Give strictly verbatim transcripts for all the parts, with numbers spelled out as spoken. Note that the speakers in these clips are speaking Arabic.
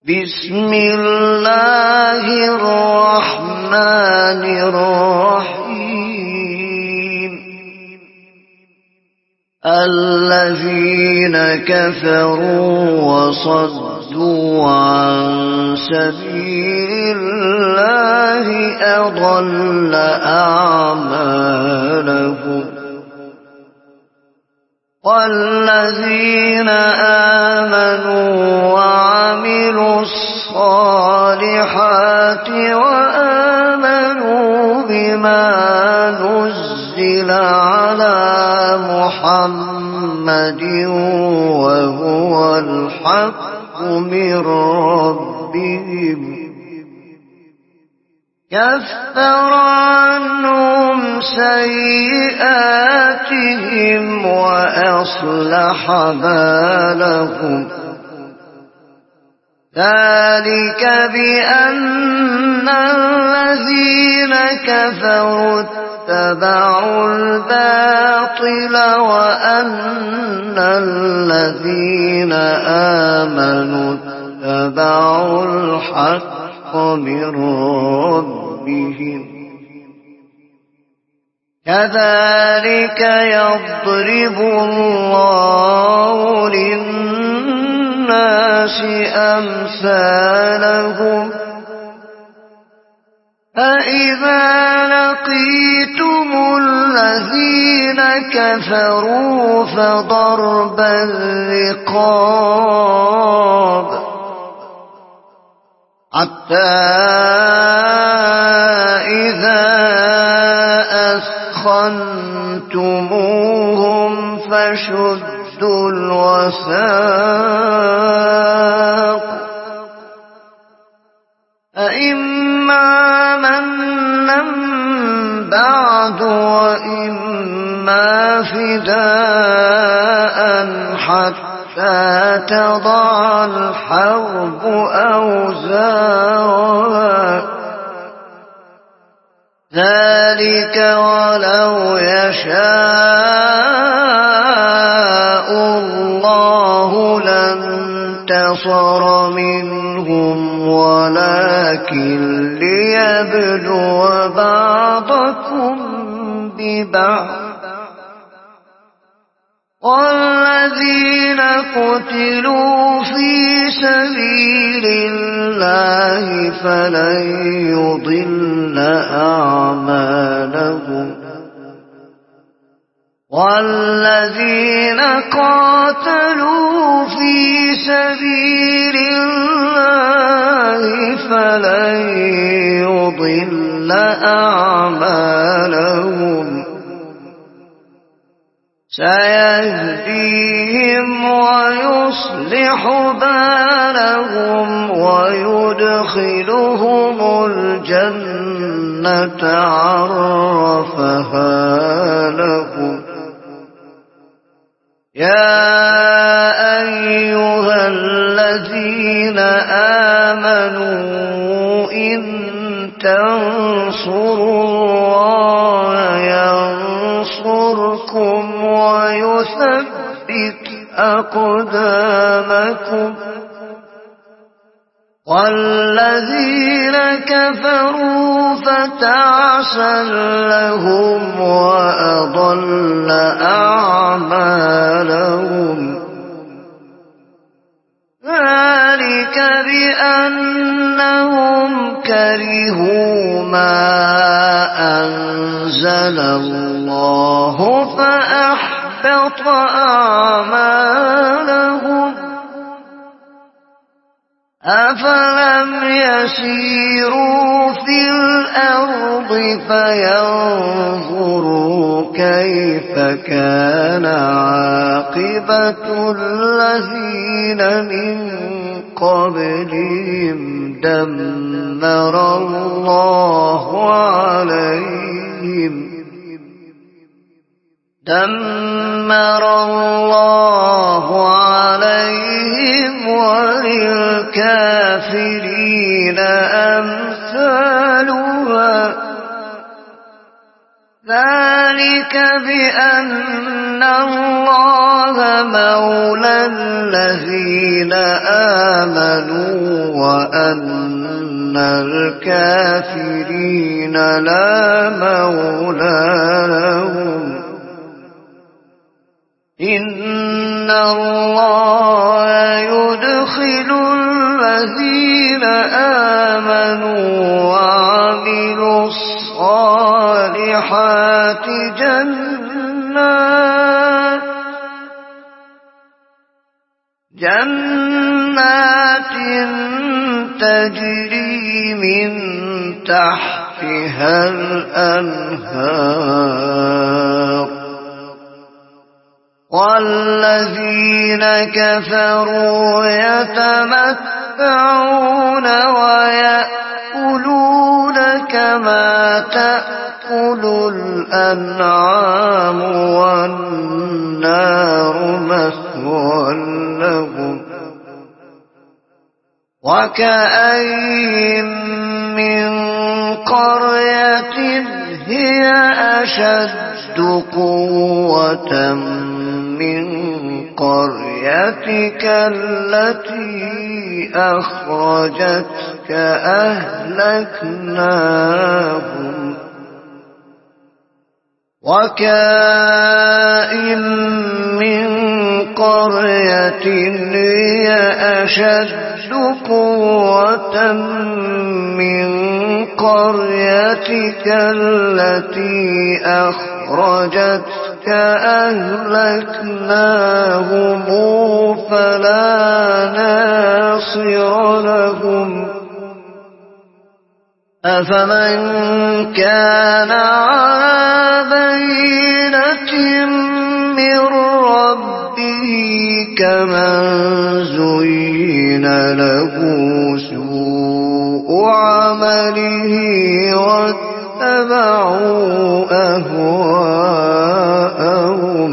بسم الله الرحمن الرحيم الذين كفروا وصدوا عن سبيل الله أضل أعمالهم والذين آمنوا وعملوا الصالحات وآمنوا بما نزل على محمد وهو الحق من ربهم كفر عنهم سيئاتهم وأصلح بالهم ذلك بأن الذين كفروا اتبعوا الباطل وأن الذين آمنوا اتبعوا الحق من ربهم كذلك يضرب الله للناس أمثالهم فإذا لقيتم الذين كفروا فضرب الرقاب حتى إذا أثخنتموهم فشدوا الوثاق فإما منا بعد وإما فداء حتى تضع الحرب أوزارها ذلك ولو يشاء الله لانتصر منهم ولكن ليبلو بعضكم ببعض والذين قتلوا في سبيل الله فلن يضل أعمالهم والذين قاتلوا في سبيل الله فلن يضل أعمالهم سيهديهم ويصلح بالهم ويدخلهم الجنة عرفها لهم يا أيها الذين آمنوا إن تنصروا الله ينصركم ويثبت أقدامكم والذين كفروا فتعسا لهم وأضل أعمالهم ذلك بأنهم كرهوا ما أنزل الله فأحبط أعمالهم أفلم يسيروا في الأرض فينظروا كيف كان عاقبة الذين من قبلهم دمر الله عليهم دمر الله عليهم وللكافرين أمثالها ذلك بأن الله مولى الذين آمنوا وأن الكافرين لا مولى لهم إن الله يدخل الذين آمنوا وعملوا الصالحات جنات جنات تجري من تحتها الأنهار والذين كفروا يتمتعون ويأكلون كما تأكل الأنعام والنار مثوى لهم وكأين من قرية هي أشد قوة من قريتك التي أخرجتك أهلكناهم وكأين من قرية هي أشد قوة من قريتك التي أخرجتك أهلكناهم فلا ناصر لهم أفمن كان على بينة من ربه كمن زين له سوء عمله واتبعوا أهواءهم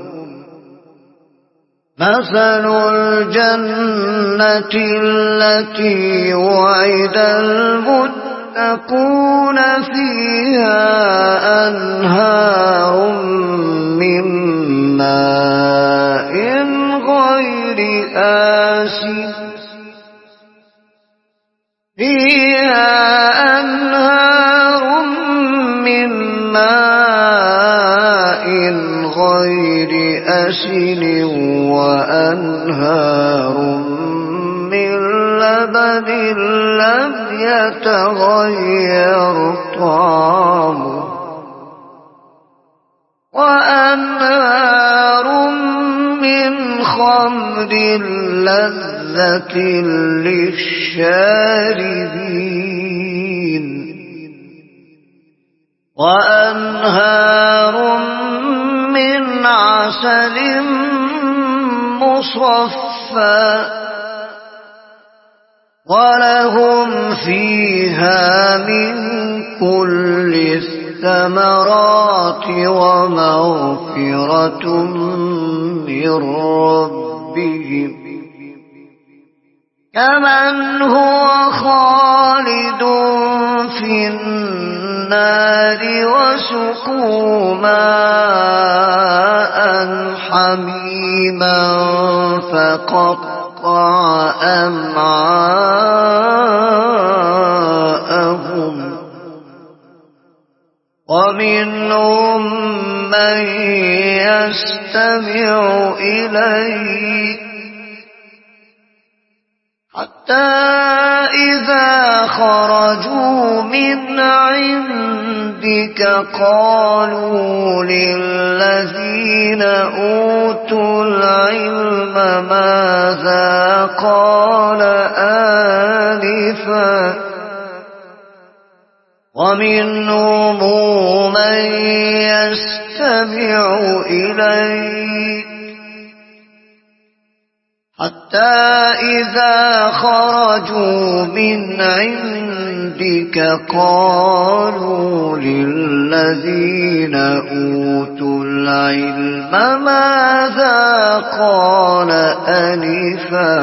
مثل الجنة التي وعد المتقون فيها أنهار من ماء غير آسن فيها أنهار من ماء غير آسن وأنهار من لبن لم يتغير طعمه وأنهار من خمر لذة للشاربين وأنهار من عسل مصفى ولهم فيها من كل الثمرات ومغفرة من ربهم كمن هو خالد في النار وسقوا ماء حميما فقطع أمعاءهم ومنهم من يستمع إليك حتى إذا خرجوا من عندك قالوا للذين أوتوا العلم ماذا قال آنفا ومنهم من يستمع إليك حتى إذا خرجوا من عندك قالوا للذين أوتوا العلم ماذا قال آنفا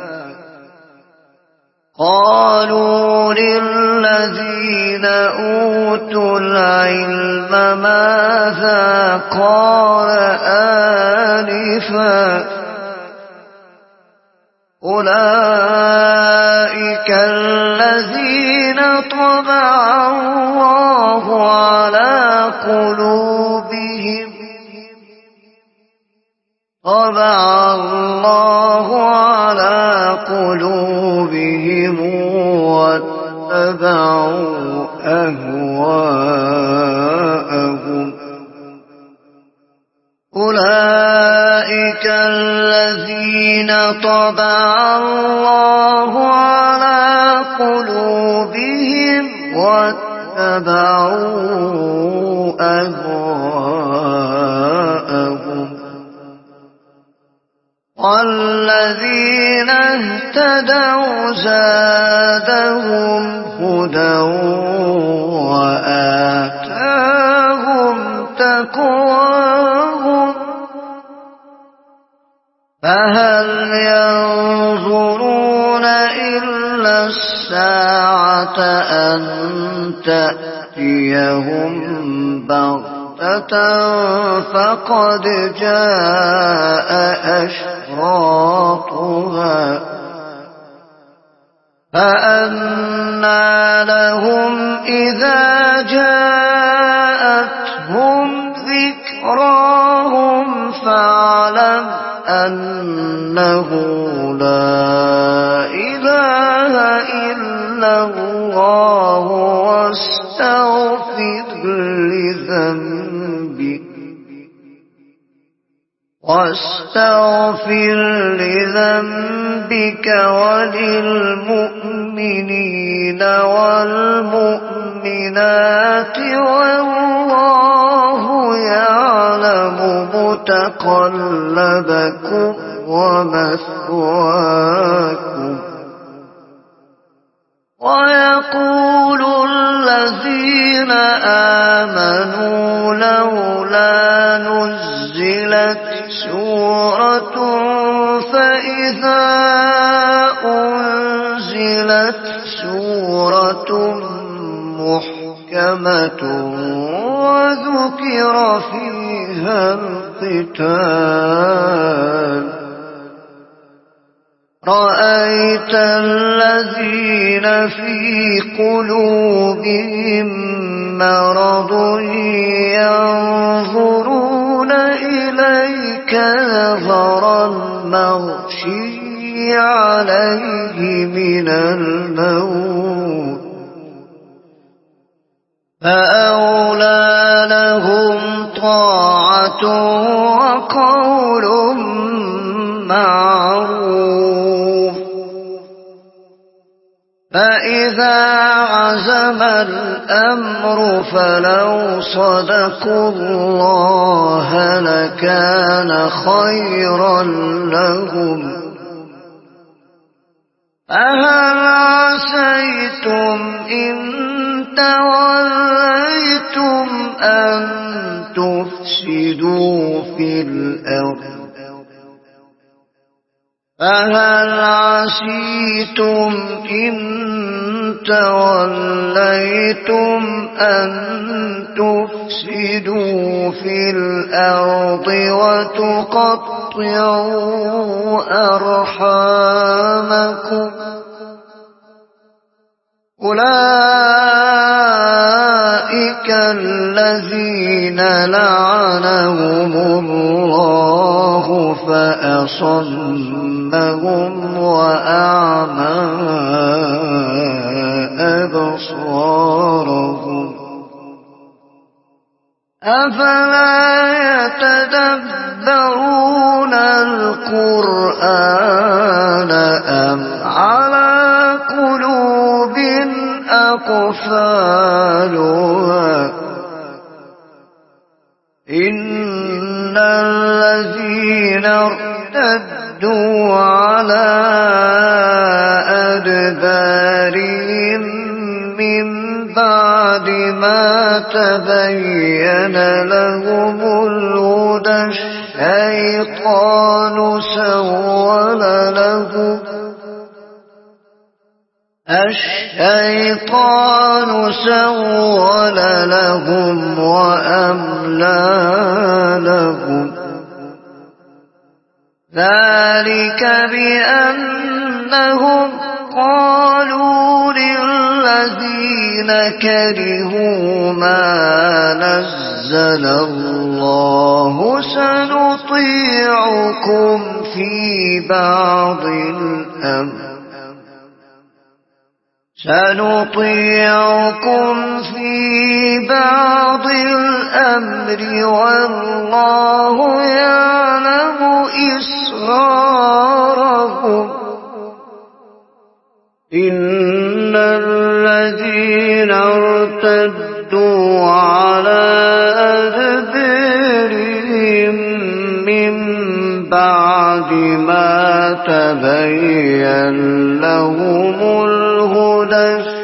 قالوا للذين أوتوا العلم ماذا قال آنفا أولئك الذين طبع الله على قلوبهم طبع الله على قلوبهم واتبعوا أهواءهم أولئك الذين طبع الله على قلوبهم واتبعوا أهواءهم والذين اهتدوا زادهم هدى وآتاهم تقواهم فهل ينظرون إلا الساعة أن تأتيهم بغتة فقد جاء أشراطها فأنى لهم إذا جاءتهم ذكراهم فاعلم أنه لا إله إلا الله واستغفر لذنبك واستغفر لذنبك وللمؤمنين والمؤمنات والله يعلم متقلبكم ومثواكم ويقول الذين آمنوا لولا نزلت سورة فإذا أنزلت سورة محكمة وذكر فيها القتال رأيت الذين في قلوبهم مرض ينظرون إليك نظر المغشي عليه من الموت فأولى لهم طاعة وقول معروف فإذا عزم الأمر فلو صدقوا الله لكان خيرا لهم فهل عسيتم إن توليتم أن تفسدوا في الأرض فهل عسيتم إن توليتم أن تفسدوا في الأرض وتقطعوا أرحامكم أولئك الذين لعنهم الله فأصمهم وأعمى أبصارهم أفلا يتدبرون القرآن أم على قلوب أقفالها إن الذين ارتدوا على أدبارهم من بعد ما تبين لهم الهدى الشيطان سول لهم الشيطان سول لهم وأملى لهم ذلك بأن بأنهم قالوا للذين كرهوا ما نزل الله سنطيعكم في بعض الأمر سنطيعكم في بعض الأمر والله يعلم إسراركم إن الذين ارتدوا على أدبارهم من بعد ما تبين لهم الهدى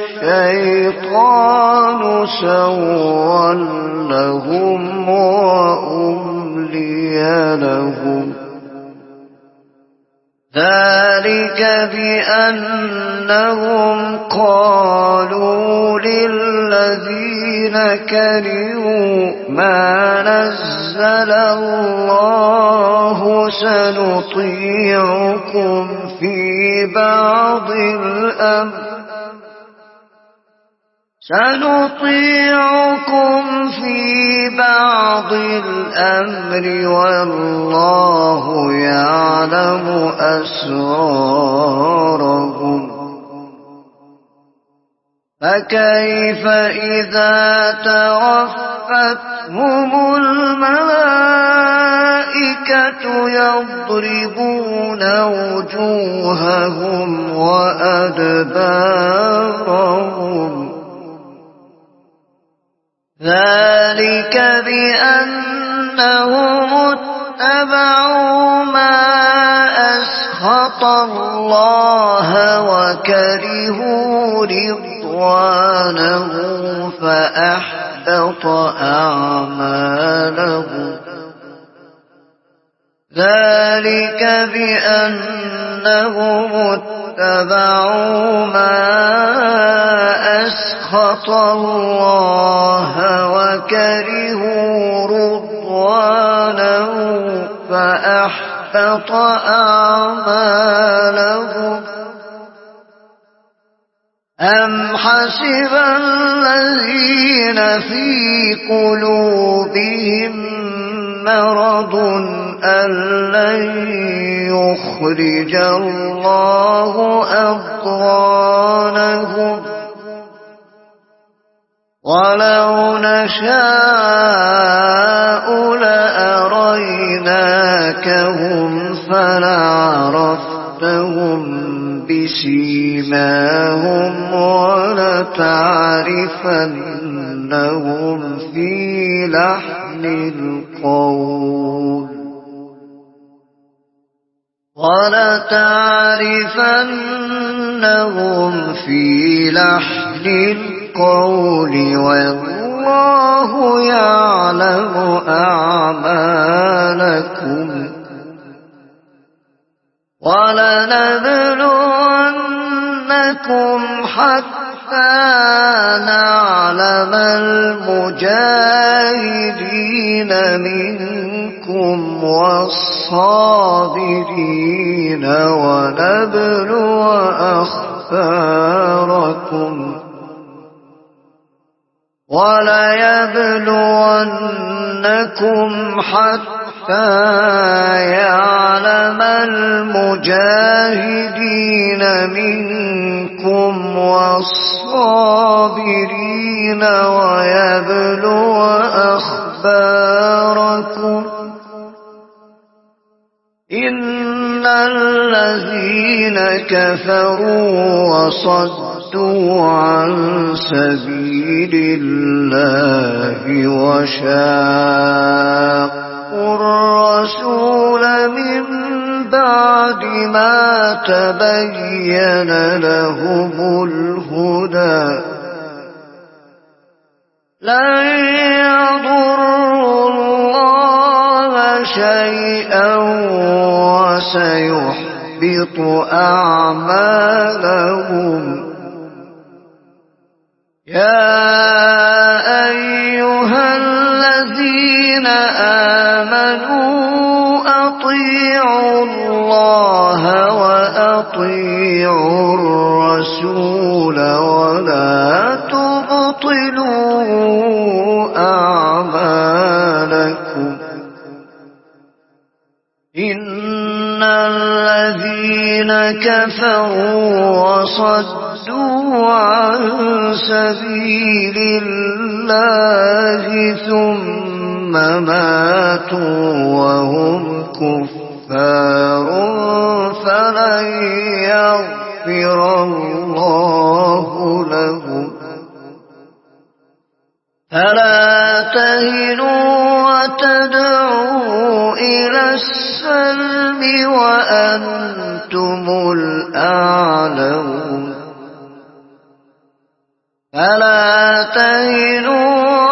الشيطان سول لهم وأملي لهم ذلك بأنهم قالوا للذين كرهوا ما نزل الله سنطيعكم في بعض الأمر سنطيعكم في بعض الأمر والله يعلم أسرارهم فكيف إذا توفتهم الملائكة يضربون وجوههم وأدبارهم ذلك بأنهم اتبعوا ما أسخط الله وكرهوا رضوانه فأحبط أعمالهم ذلك بأنهم اتبعوا ما أسخط الله وكرهوا رضوانه فأحبط أعمالهم أم حسب الذين في قلوبهم مرض أن لن يخرج الله أضغانهم ولو نشاء لأريناكهم فلعرفتهم بسيماهم ولتعرفنهم في لحن القول ولتعرفنهم في لحن القول والله يعلم أعمالكم ولنبلونكم حتى نعلم المجاهدين منكم والصابرين ونبلو أخباركم وليبلونكم حتى يعلم المجاهدين منكم والصابرين ويبلو أخباركم إن الذين كفروا وصدوا عن سبيل الله وشاقوا الرسول من بعد ما تبين لهم الهدى لن يضروا الله شيئا وسيحبط أعمالهم يا أيها الذين آمنوا أطيعوا الله وأطيعوا الرسل ولا تبطلوا أعمالكم إن الذين كفروا وصدوا عن سبيل الله ثم ماتوا وهم كفار فلن يغفر الله لهم فلا تهنوا وتدعوا إلى السلم وأنتم الأعلون فلا تهنوا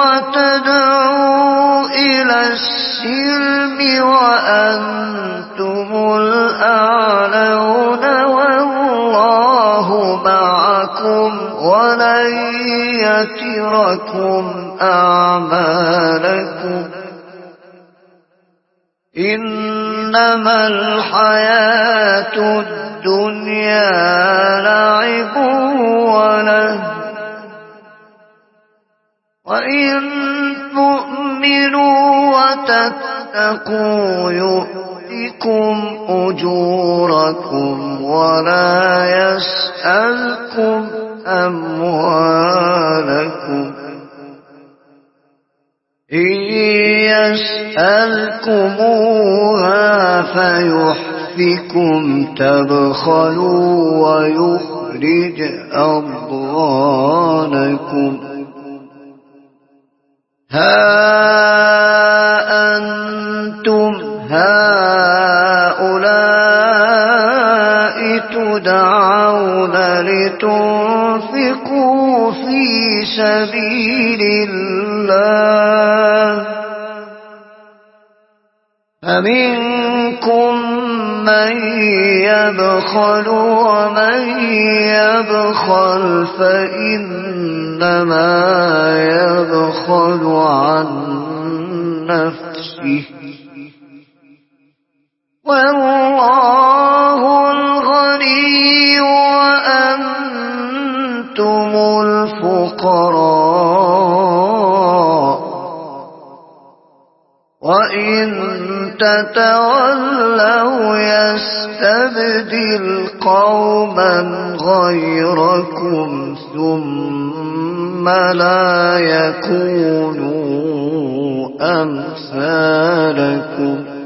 وتدعوا إلى السلم وأنتم الأعلون والله معكم ولن يتركم أعمالكم إنما الحياة الدنيا لعب ولهو وإن تؤمنوا وتتقوا يؤتكم أجوركم ولا يسألكم أموالكم إن يسألكموها فيحفكم تبخلوا ويخرج أضغانكم ها أنتم هؤلاء تدعون لتنفقوا في سبيل الله فمنكم من يبخل ومن يبخل فإنما يبخل عن نفسه والله الغني وأنتم الفقراء وإن تتولوا يستبدل قوما غيركم ثم لا يكونوا أمثالكم